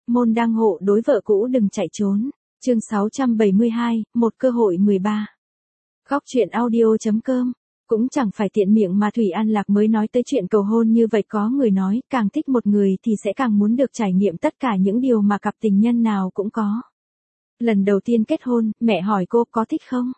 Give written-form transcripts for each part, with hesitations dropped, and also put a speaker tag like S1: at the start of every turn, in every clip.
S1: môn đăng hộ đối vợ cũ đừng chạy trốn. Chương 672, một cơ hội 13. Góc truyện audio.com. Cũng chẳng phải tiện miệng mà Thủy An Lạc mới nói tới chuyện cầu hôn như vậy, có người nói, càng thích một người thì sẽ càng muốn được trải nghiệm tất cả những điều mà cặp tình nhân nào cũng có. Lần đầu tiên kết hôn, mẹ hỏi cô có thích không?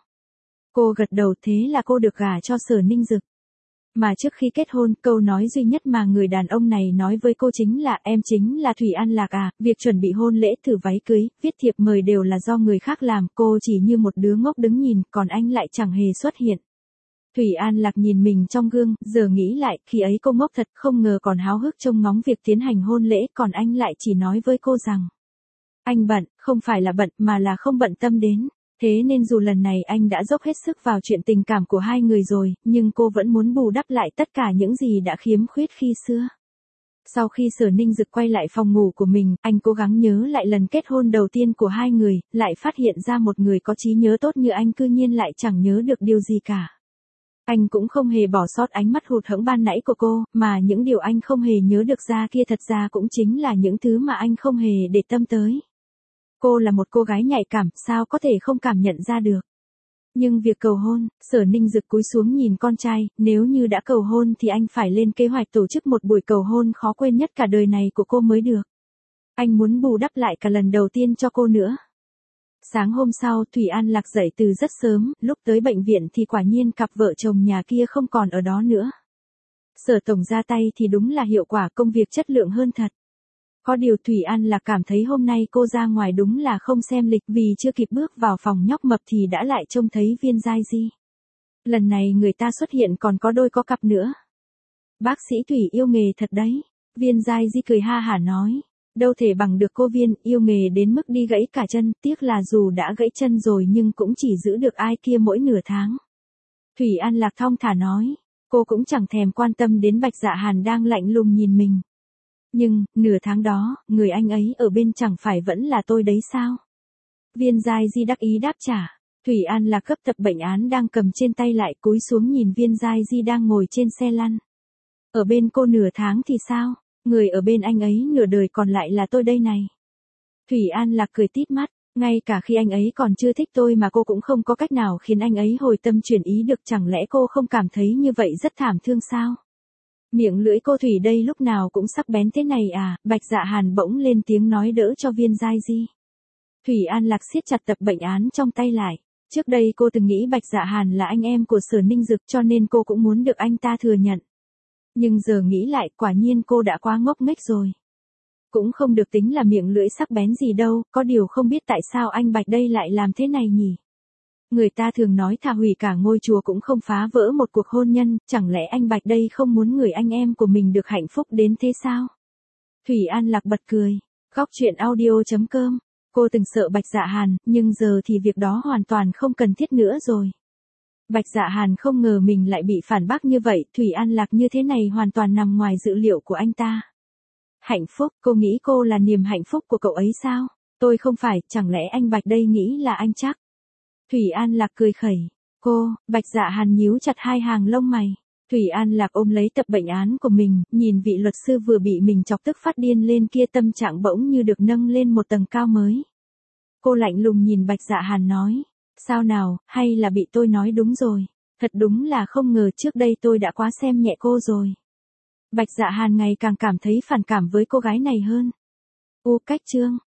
S1: Cô gật đầu, thế là cô được gả cho Sở Ninh Dực. Mà trước khi kết hôn, câu nói duy nhất mà người đàn ông này nói với cô chính là em chính là Thủy An Lạc à, việc chuẩn bị hôn lễ, thử váy cưới, viết thiệp mời đều là do người khác làm, cô chỉ như một đứa ngốc đứng nhìn, còn anh lại chẳng hề xuất hiện. Thủy An Lạc nhìn mình trong gương, giờ nghĩ lại, khi ấy cô ngốc thật, không ngờ còn háo hức trông ngóng việc tiến hành hôn lễ, còn anh lại chỉ nói với cô rằng anh bận, không phải là bận mà là không bận tâm đến. Thế nên dù lần này anh đã dốc hết sức vào chuyện tình cảm của hai người rồi, nhưng cô vẫn muốn bù đắp lại tất cả những gì đã khiếm khuyết khi xưa. Sau khi Sở Ninh Dực quay lại phòng ngủ của mình, anh cố gắng nhớ lại lần kết hôn đầu tiên của hai người, lại phát hiện ra một người có trí nhớ tốt như anh cư nhiên lại chẳng nhớ được điều gì cả. Anh cũng không hề bỏ sót ánh mắt hụt hẫng ban nãy của cô, mà những điều anh không hề nhớ được ra kia thật ra cũng chính là những thứ mà anh không hề để tâm tới. Cô là một cô gái nhạy cảm, sao có thể không cảm nhận ra được. Nhưng việc cầu hôn, Sở Ninh Dực cúi xuống nhìn con trai, nếu như đã cầu hôn thì anh phải lên kế hoạch tổ chức một buổi cầu hôn khó quên nhất cả đời này của cô mới được. Anh muốn bù đắp lại cả lần đầu tiên cho cô nữa. Sáng hôm sau, Thủy An Lạc dậy từ rất sớm, lúc tới bệnh viện thì quả nhiên cặp vợ chồng nhà kia không còn ở đó nữa. Sở tổng ra tay thì đúng là hiệu quả, công việc chất lượng hơn thật. Có điều Thủy An Lạc cảm thấy hôm nay cô ra ngoài đúng là không xem lịch, vì chưa kịp bước vào phòng nhóc mập thì đã lại trông thấy Viên Giai Di. Lần này người ta xuất hiện còn có đôi có cặp nữa. Bác sĩ Thủy yêu nghề thật đấy. Viên Giai Di cười ha hả nói. Đâu thể bằng được cô Viên, yêu nghề đến mức đi gãy cả chân, tiếc là dù đã gãy chân rồi nhưng cũng chỉ giữ được ai kia mỗi nửa tháng. Thủy An Lạc thong thả nói. Cô cũng chẳng thèm quan tâm đến Bạch Dạ Hàn đang lạnh lùng nhìn mình. Nhưng, nửa tháng đó, người anh ấy ở bên chẳng phải vẫn là tôi đấy sao? Viên Giai Di đắc ý đáp trả. Thủy An Lạc cấp tập bệnh án đang cầm trên tay lại, cúi xuống nhìn Viên Giai Di đang ngồi trên xe lăn. Ở bên cô nửa tháng thì sao? Người ở bên anh ấy nửa đời còn lại là tôi đây này. Thủy An Lạc cười tít mắt, ngay cả khi anh ấy còn chưa thích tôi mà cô cũng không có cách nào khiến anh ấy hồi tâm chuyển ý được, chẳng lẽ cô không cảm thấy như vậy rất thảm thương sao? Miệng lưỡi cô Thủy đây lúc nào cũng sắc bén thế này à, Bạch Dạ Hàn bỗng lên tiếng nói đỡ cho Viên Giai Di. Thủy An Lạc siết chặt tập bệnh án trong tay lại. Trước đây cô từng nghĩ Bạch Dạ Hàn là anh em của Sở Ninh Dực cho nên cô cũng muốn được anh ta thừa nhận. Nhưng giờ nghĩ lại, quả nhiên cô đã quá ngốc nghếch rồi. Cũng không được tính là miệng lưỡi sắc bén gì đâu, có điều không biết tại sao anh Bạch đây lại làm thế này nhỉ? Người ta thường nói thà hủy cả ngôi chùa cũng không phá vỡ một cuộc hôn nhân, chẳng lẽ anh Bạch đây không muốn người anh em của mình được hạnh phúc đến thế sao? Thủy An Lạc bật cười. Góc truyện audio.com. Cô từng sợ Bạch Dạ Hàn, nhưng giờ thì việc đó hoàn toàn không cần thiết nữa rồi. Bạch Dạ Hàn không ngờ mình lại bị phản bác như vậy, Thủy An Lạc như thế này hoàn toàn nằm ngoài dự liệu của anh ta. Hạnh phúc, cô nghĩ cô là niềm hạnh phúc của cậu ấy sao? Tôi không phải, chẳng lẽ anh Bạch đây nghĩ là anh chắc? Thủy An Lạc cười khẩy. Cô, Bạch Dạ Hàn nhíu chặt hai hàng lông mày. Thủy An Lạc ôm lấy tập bệnh án của mình, nhìn vị luật sư vừa bị mình chọc tức phát điên lên kia, tâm trạng bỗng như được nâng lên một tầng cao mới. Cô lạnh lùng nhìn Bạch Dạ Hàn nói. Sao nào, hay là bị tôi nói đúng rồi? Thật đúng là không ngờ trước đây tôi đã quá xem nhẹ cô rồi. Bạch Dạ Hàn ngày càng cảm thấy phản cảm với cô gái này hơn. Cách chương.